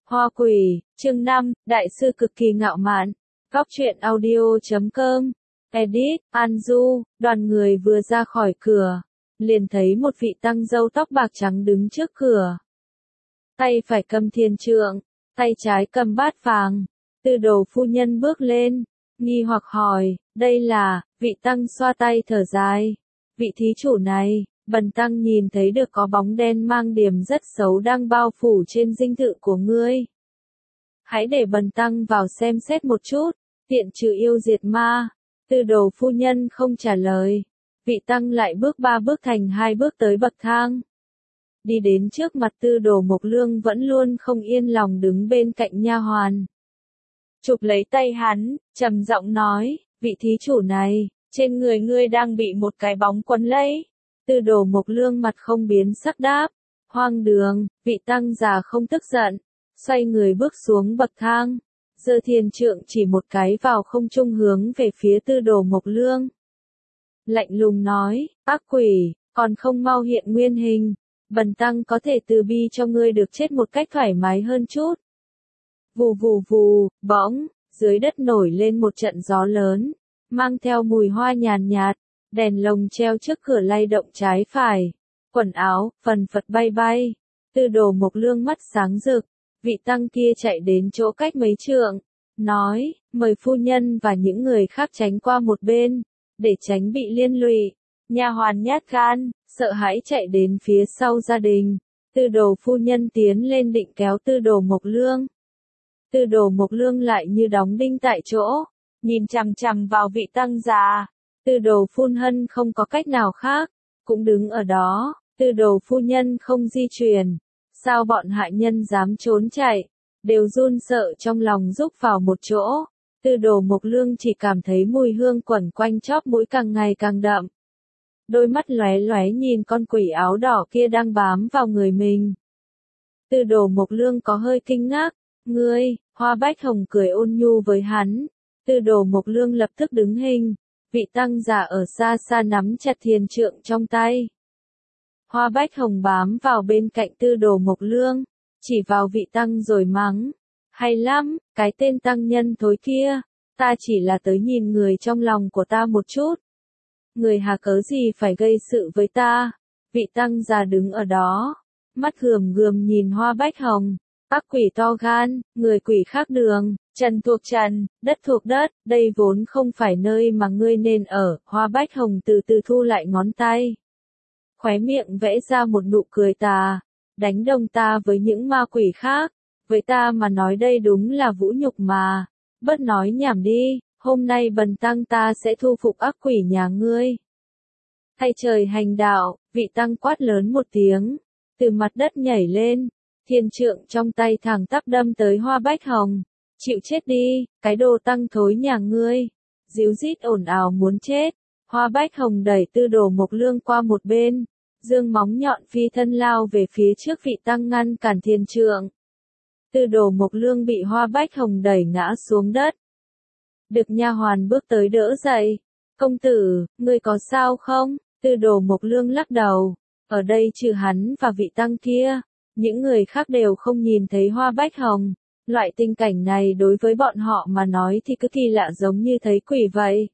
Hoa quỷ, chương 5, đại sư cực kỳ ngạo mạn. Góc truyện audio.com. Edit, An Du, đoàn người vừa ra khỏi cửa, liền thấy một vị tăng râu tóc bạc trắng đứng trước cửa. Tay phải cầm thiền trượng, tay trái cầm bát vàng. Tư đồ phu nhân bước lên, nghi hoặc hỏi, đây là, vị tăng xoa tay thở dài. Vị thí chủ này, bần tăng nhìn thấy được có bóng đen mang điểm rất xấu đang bao phủ trên dinh thự của ngươi. Hãy để bần tăng vào xem xét một chút, tiện trừ yêu diệt ma. Tư đồ phu nhân không trả lời. Vị tăng lại bước 3 bước thành 2 bước tới bậc thang. Đi đến trước mặt Tư đồ Mộc Lương vẫn luôn không yên lòng đứng bên cạnh nha hoàn. Chụp lấy tay hắn, trầm giọng nói, vị thí chủ này, trên người ngươi đang bị một cái bóng quấn lấy. Tư đồ Mộc Lương mặt không biến sắc đáp, hoang đường. Vị tăng già không tức giận, xoay người bước xuống bậc thang, giơ thiền trượng chỉ một cái vào không trung hướng về phía Tư đồ Mộc Lương. Lạnh lùng nói, ác quỷ, còn không mau hiện nguyên hình, bần tăng có thể từ bi cho ngươi được chết một cách thoải mái hơn chút. Vù vù vù, bỗng, dưới đất nổi lên một trận gió lớn, mang theo mùi hoa nhàn nhạt, đèn lồng treo trước cửa lay động trái phải, quần áo, phần phật bay bay. Tư đồ Mộc Lương mắt sáng rực, vị tăng kia chạy đến chỗ cách mấy trượng, nói, mời phu nhân và những người khác tránh qua một bên, để tránh bị liên lụy. Nha hoàn nhát gan, sợ hãi chạy đến phía sau gia đình. Tư đồ phu nhân tiến lên định kéo Tư đồ Mộc Lương. Tư đồ Mộc Lương lại như đóng đinh tại chỗ, nhìn chằm chằm vào vị tăng già. Tư đồ phu hân không có cách nào khác, cũng đứng ở đó. Tư đồ phu nhân không di chuyển. Sao bọn hại nhân dám trốn chạy, đều run sợ trong lòng rúc vào một chỗ. Tư đồ Mộc Lương chỉ cảm thấy mùi hương quẩn quanh chóp mũi càng ngày càng đậm. Đôi mắt lóe lóe nhìn con quỷ áo đỏ kia đang bám vào người mình. Tư đồ Mộc Lương có hơi kinh ngạc, ngươi, Hoa Bách Hồng cười ôn nhu với hắn. Tư đồ Mộc Lương lập tức đứng hình, vị tăng già ở xa xa nắm chặt thiền trượng trong tay. Hoa Bách Hồng bám vào bên cạnh Tư đồ Mộc Lương, chỉ vào vị tăng rồi mắng. Hay lắm, cái tên tăng nhân thối kia, ta chỉ là tới nhìn người trong lòng của ta một chút. Người hà cớ gì phải gây sự với ta? Vị tăng già đứng ở đó, mắt gườm gườm nhìn Hoa Bách Hồng. Ác quỷ to gan, người quỷ khác đường, trần thuộc trần, đất thuộc đất, đây vốn không phải nơi mà ngươi nên ở. Hoa Bách Hồng từ từ thu lại ngón tay, khóe miệng vẽ ra một nụ cười tà, đánh đồng ta với những ma quỷ khác, với ta mà nói đây đúng là vũ nhục mà. Bớt nói nhảm đi, hôm nay bần tăng ta sẽ thu phục ác quỷ nhà ngươi. Thay trời hành đạo, vị tăng quát lớn một tiếng, từ mặt đất nhảy lên, thiền trượng trong tay thẳng tắp đâm tới Hoa Bách Hồng. Chịu chết đi, cái đồ tăng thối nhà ngươi. Díu dít ồn ào muốn chết. Hoa Bách Hồng đẩy Tư đồ Mộc Lương qua một bên, dương móng nhọn phi thân lao về phía trước vị tăng ngăn cản thiền trượng. Tư đồ Mộc Lương bị Hoa Bách Hồng đẩy ngã xuống đất. Được nha hoàn bước tới đỡ dậy. Công tử, ngươi có sao không? Tư đồ Mộc Lương lắc đầu. Ở đây trừ hắn và vị tăng kia, những người khác đều không nhìn thấy Hoa Bách Hồng. Loại tình cảnh này đối với bọn họ mà nói thì cứ kỳ lạ giống như thấy quỷ vậy.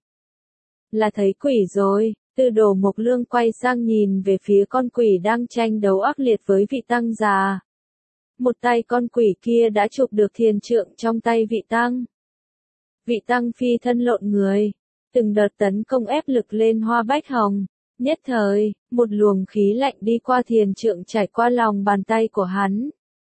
Là thấy quỷ rồi. Tư đồ Mộc Lương quay sang nhìn về phía con quỷ đang tranh đấu ác liệt với vị tăng già. Một tay con quỷ kia đã chụp được thiền trượng trong tay vị tăng. Vị tăng phi thân lộn người, từng đợt tấn công ép lực lên Hoa Bách Hồng. Nhất thời, một luồng khí lạnh đi qua thiền trượng trải qua lòng bàn tay của hắn.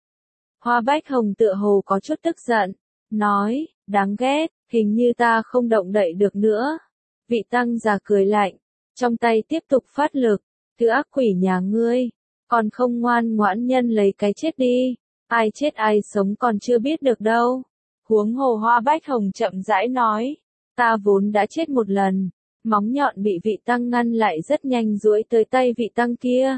Hoa Bách Hồng tựa hồ có chút tức giận, nói, đáng ghét, hình như ta không động đậy được nữa. Vị tăng già cười lạnh, trong tay tiếp tục phát lực, thứ ác quỷ nhà ngươi, còn không ngoan ngoãn nhân lấy cái chết đi, ai chết ai sống còn chưa biết được đâu. Huống hồ Hoa Bách Hồng chậm rãi nói, ta vốn đã chết một lần. Móng nhọn bị vị tăng ngăn lại rất nhanh duỗi tới tay vị tăng kia,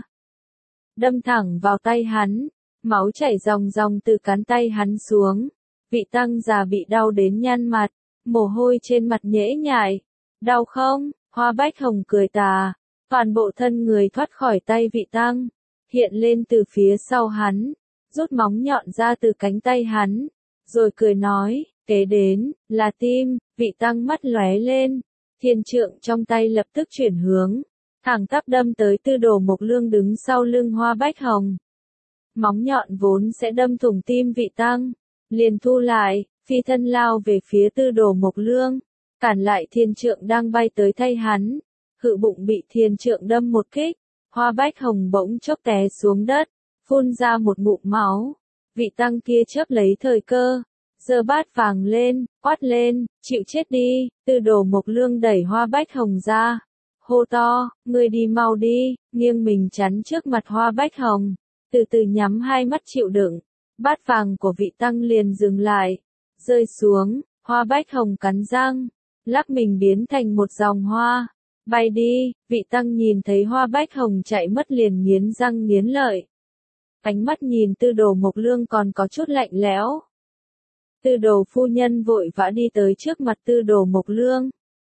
đâm thẳng vào tay hắn, máu chảy ròng ròng từ cán tay hắn xuống. Vị tăng già bị đau đến nhăn mặt, mồ hôi trên mặt nhễ nhại. Đau không? Hoa Bách Hồng cười tà, toàn bộ thân người thoát khỏi tay vị tăng, hiện lên từ phía sau hắn, rút móng nhọn ra từ cánh tay hắn, rồi cười nói, kế đến, là tim, vị tăng mắt lóe lên, thiên trượng trong tay lập tức chuyển hướng, thẳng tắp đâm tới Tư Đồ Mộc Lương đứng sau lưng Hoa Bách Hồng. Móng nhọn vốn sẽ đâm thủng tim vị tăng, liền thu lại, phi thân lao về phía Tư Đồ Mộc Lương, cản lại thiên trượng đang bay tới thay hắn, hự bụng bị thiên trượng đâm một kích, Hoa Bách Hồng bỗng chốc té xuống đất, phun ra một ngụm máu, vị tăng kia chớp lấy thời cơ, giơ bát vàng lên, quát lên, chịu chết đi, Tư Đồ Mộc Lương đẩy Hoa Bách Hồng ra, hô to, ngươi đi mau đi, nghiêng mình chắn trước mặt Hoa Bách Hồng, từ từ nhắm hai mắt chịu đựng, bát vàng của vị tăng liền dừng lại, rơi xuống, Hoa Bách Hồng cắn răng, lắc mình biến thành một dòng hoa, bay đi, vị tăng nhìn thấy Hoa Bách Hồng chạy mất liền nghiến răng nghiến lợi. Ánh mắt nhìn Tư Đồ Mộc Lương còn có chút lạnh lẽo. Tư Đồ phu nhân vội vã đi tới trước mặt Tư Đồ Mộc Lương.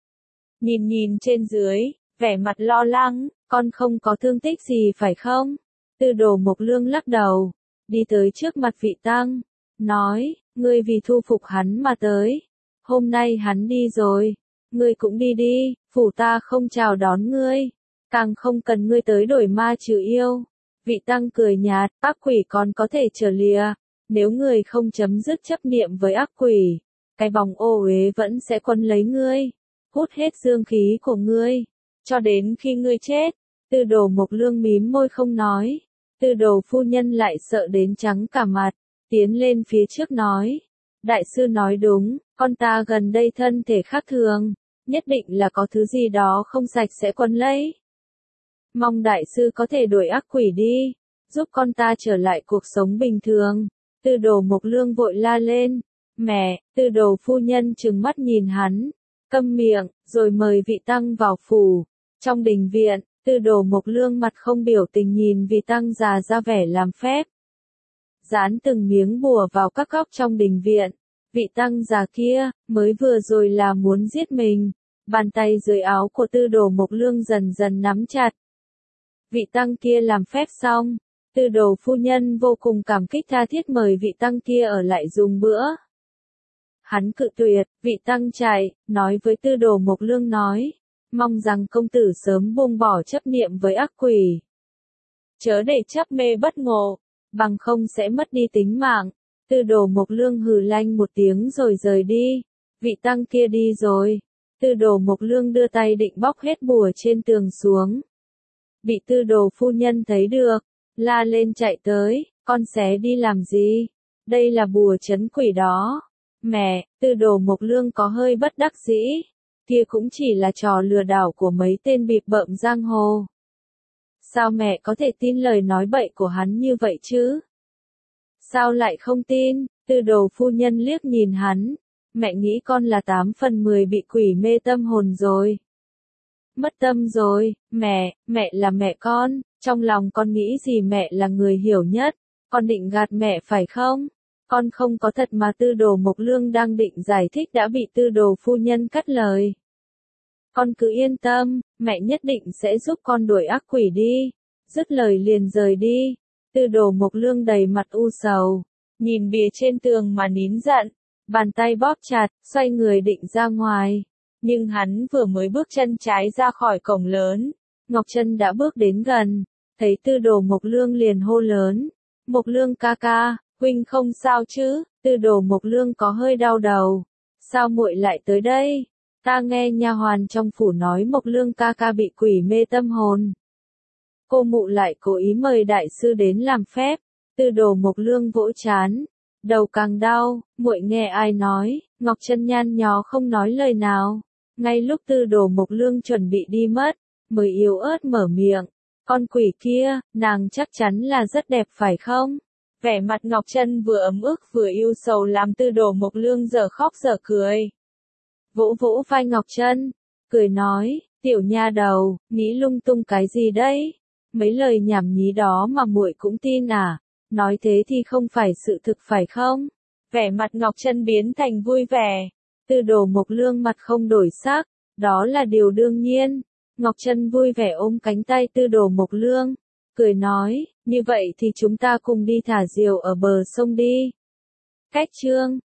Nhìn trên dưới, vẻ mặt lo lắng, con không có thương tích gì phải không? Tư Đồ Mộc Lương lắc đầu, đi tới trước mặt vị tăng, nói, ngươi vì thu phục hắn mà tới. Hôm nay hắn đi rồi, ngươi cũng đi đi, phủ ta không chào đón ngươi, càng không cần ngươi tới đổi ma trừ yêu. Vị tăng cười nhạt, ác quỷ còn có thể trở lìa, nếu ngươi không chấm dứt chấp niệm với ác quỷ, cái bóng ô uế vẫn sẽ quấn lấy ngươi, hút hết dương khí của ngươi, cho đến khi ngươi chết. Tư Đồ Mộc Lương mím môi không nói, Tư Đồ phu nhân lại sợ đến trắng cả mặt, tiến lên phía trước nói, đại sư nói đúng, con ta gần đây thân thể khác thường, nhất định là có thứ gì đó không sạch sẽ quấn lấy. Mong đại sư có thể đuổi ác quỷ đi, giúp con ta trở lại cuộc sống bình thường. Tư Đồ Mộc Lương vội la lên, mẹ, Tư Đồ phu nhân trừng mắt nhìn hắn, câm miệng, rồi mời vị tăng vào phủ. Trong đình viện, Tư Đồ Mộc Lương mặt không biểu tình nhìn vị tăng già ra vẻ làm phép. Dán từng miếng bùa vào các góc trong đình viện, vị tăng già kia, mới vừa rồi là muốn giết mình, bàn tay dưới áo của Tư Đồ Mộc Lương dần dần nắm chặt. Vị tăng kia làm phép xong, Tư Đồ phu nhân vô cùng cảm kích tha thiết mời vị tăng kia ở lại dùng bữa. Hắn cự tuyệt, vị tăng chạy, nói với Tư Đồ Mộc Lương nói, mong rằng công tử sớm buông bỏ chấp niệm với ác quỷ. Chớ để chấp mê bất ngộ, bằng không sẽ mất đi tính mạng. Tư Đồ Mộc Lương hừ lanh một tiếng rồi rời đi, vị tăng kia đi rồi. Tư Đồ Mộc Lương đưa tay định bóc hết bùa trên tường xuống. Bị Tư Đồ phu nhân thấy được, la lên chạy tới, con xé đi làm gì? Đây là bùa trấn quỷ đó. Mẹ, Tư Đồ Mộc Lương có hơi bất đắc dĩ, kia cũng chỉ là trò lừa đảo của mấy tên bịp bợm giang hồ. Sao mẹ có thể tin lời nói bậy của hắn như vậy chứ? Sao lại không tin? Tư Đồ phu nhân liếc nhìn hắn, mẹ nghĩ con là 8 phần 10 bị quỷ mê tâm hồn rồi. Mất tâm rồi, mẹ là mẹ con, trong lòng con nghĩ gì mẹ là người hiểu nhất, con định gạt mẹ phải không? Con không có thật mà. Tư Đồ Mộc Lương đang định giải thích đã bị Tư Đồ phu nhân cắt lời. Con cứ yên tâm, mẹ nhất định sẽ giúp con đuổi ác quỷ đi. Dứt lời liền rời đi. Tư Đồ Mộc Lương đầy mặt u sầu, nhìn bìa trên tường mà nín giận, bàn tay bóp chặt, xoay người định ra ngoài. Nhưng hắn vừa mới bước chân trái ra khỏi cổng lớn, Ngọc Trân đã bước đến gần, thấy Tư Đồ Mộc Lương liền hô lớn, Mộc Lương ca ca, huynh không sao chứ? Tư Đồ Mộc Lương có hơi đau đầu, sao muội lại tới đây? Ta nghe nha hoàn trong phủ nói Mộc Lương ca ca bị quỷ mê tâm hồn. Cô mụ lại cố ý mời đại sư đến làm phép. Tư Đồ Mộc Lương vỗ trán, đầu càng đau, muội nghe ai nói? Ngọc Trân nhăn nhó không nói lời nào. Ngay lúc Tư Đồ Mộc Lương chuẩn bị đi mất, mới yếu ớt mở miệng, con quỷ kia, nàng chắc chắn là rất đẹp phải không? Vẻ mặt Ngọc Trân vừa ấm ức vừa yêu sầu làm Tư Đồ Mộc Lương giờ khóc giờ cười. Vỗ vỗ vai Ngọc Trân, cười nói, tiểu nha đầu, nghĩ lung tung cái gì đấy? Mấy lời nhảm nhí đó mà muội cũng tin à? Nói thế thì không phải sự thực phải không? Vẻ mặt Ngọc Trân biến thành vui vẻ. Tư Đồ Mộc Lương mặt không đổi sắc, đó là điều đương nhiên. Ngọc Trân vui vẻ ôm cánh tay Tư Đồ Mộc Lương, cười nói, như vậy thì chúng ta cùng đi thả diều ở bờ sông đi. Cách chương